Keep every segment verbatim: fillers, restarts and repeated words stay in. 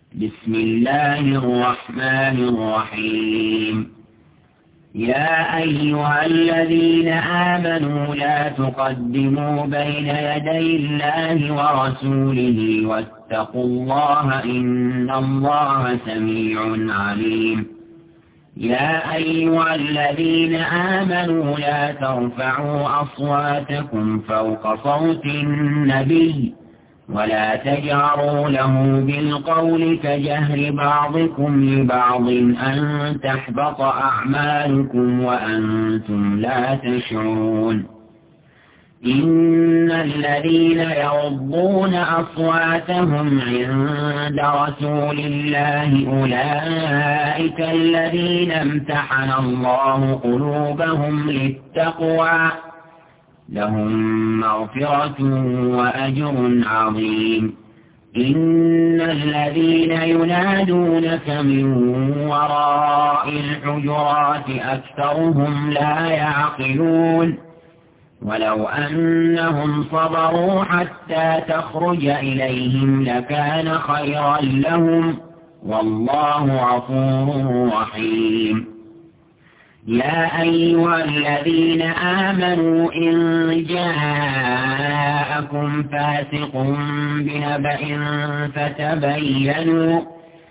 بسم الله الرحمن الرحيم. يا أيها الذين آمنوا لا تقدموا بين يدي الله ورسوله واتقوا الله إن الله سميع عليم. يا أيها الذين آمنوا لا ترفعوا أصواتكم فوق صوت النبي ولا تجهروا له بالقول كجهر بعضكم لبعض أن تحبط أعمالكم وأنتم لا تشعرون. إن الذين يغضون أصواتهم عند رسول الله أولئك الذين امتحن الله قلوبهم للتقوى لهم مغفرة وأجر عظيم. إن الذين ينادونك من وراء الحجرات أكثرهم لا يعقلون. ولو أنهم صبروا حتى تخرج إليهم لكان خيرا لهم والله غفور رحيم. يا أيها الذين آمنوا إن جاءكم فاسق بنبأ فتبينوا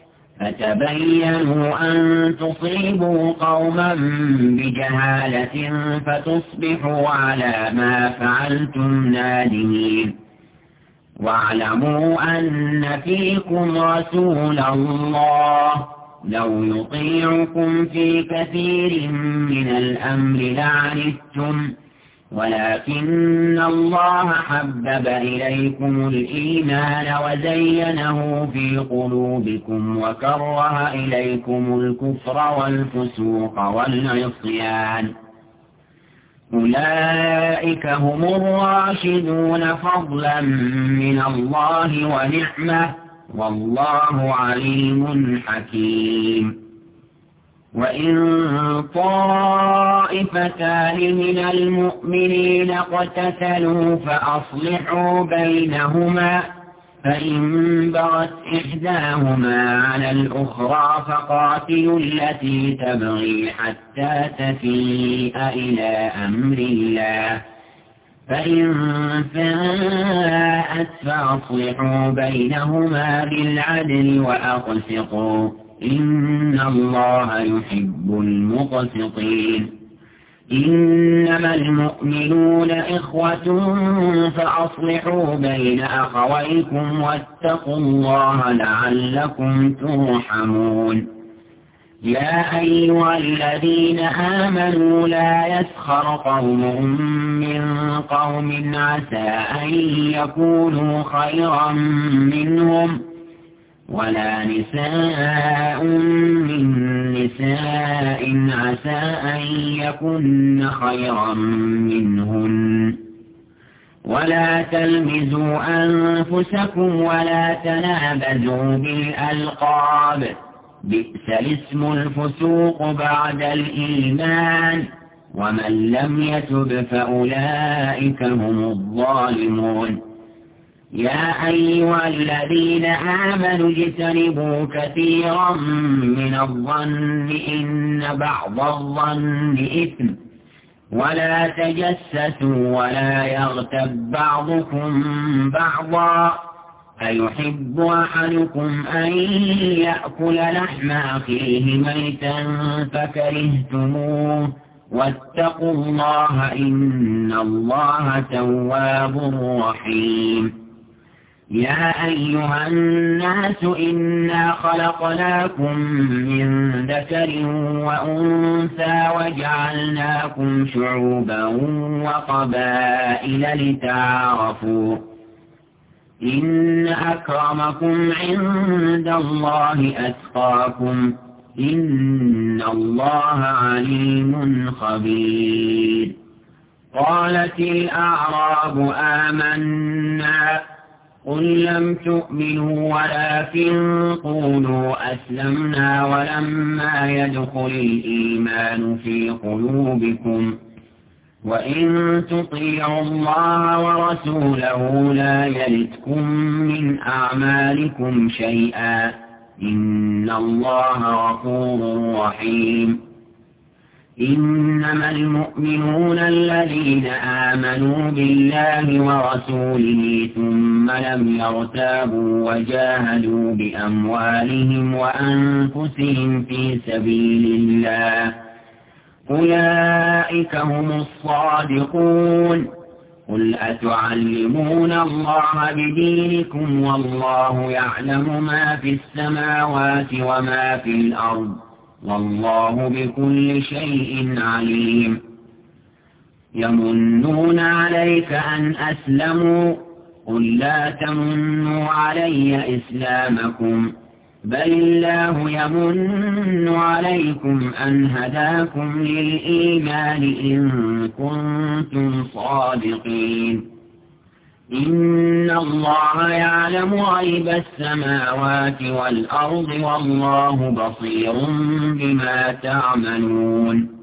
فتبينوا أن تصيبوا قوما بجهالة فتصبحوا على ما فعلتم نادمين. واعلموا أن فيكم رسول الله لو يطيعكم في كثير من الأمر لعنتم ولكن الله حبب إليكم الإيمان وزينه في قلوبكم وكره إليكم الكفر والفسوق والعصيان أولئك هم الراشدون فضلا من الله ونعمة والله عليم حكيم. وإن طائفتان من المؤمنين اقتتلوا فأصلحوا بينهما فإن بغت إحداهما على الأخرى فقاتلوا التي تبغي حتى تفيء إلى أمر الله فإن فاءت فأصلحوا بينهما بالعدل وأقسطوا إن الله يحب المقسطين. إنما المؤمنون إخوة فأصلحوا بين أخويكم واتقوا الله لعلكم ترحمون. يا أيها الذين آمنوا لا يسخر قوم من قوم عسى أن يكونوا خيرا منهم ولا نساء من نساء عسى أن يكن خيرا منهن ولا تلمزوا أنفسكم ولا تنابزوا بالألقاب بئس الاسم الفسوق بعد الإيمان ومن لم يتب فأولئك هم الظالمون. يا أيها الذين آمنوا اجتنبوا كثيرا من الظن إن بعض الظن إثم ولا تجسسوا ولا يغتب بعضكم بعضا أيحب أحدكم أن يأكل لحم أخيه ميتا فكرهتموه واتقوا الله إن الله تواب رحيم. يا أيها الناس إنا خلقناكم من ذكر وأنثى وجعلناكم شعوبا وقبائل لتعارفوا إن أكرمكم عند الله أتقاكم إن الله عليم خبير. قالت الأعراب آمنا قل لم تؤمنوا ولكن قولوا أسلمنا ولما يدخل الإيمان في قلوبكم وإن تطيعوا الله ورسوله لا يلتكم من أعمالكم شيئا إن الله غفور رحيم. إنما المؤمنون الذين آمنوا بالله ورسوله ثم لم يرتابوا وجاهدوا بأموالهم وأنفسهم في سبيل الله، أولئك هم الصادقون. قل أتعلمون الله بدينكم والله يعلم ما في السماوات وما في الأرض، والله بكل شيء عليم. يمنون عليك أن أسلموا، قل لا تمنوا علي إسلامكم، بل الله يمن عليكم أن هداكم للإيمان إن كنتم صادقين. إن الله يعلم غيب السماوات والأرض والله بصير بما تعملون.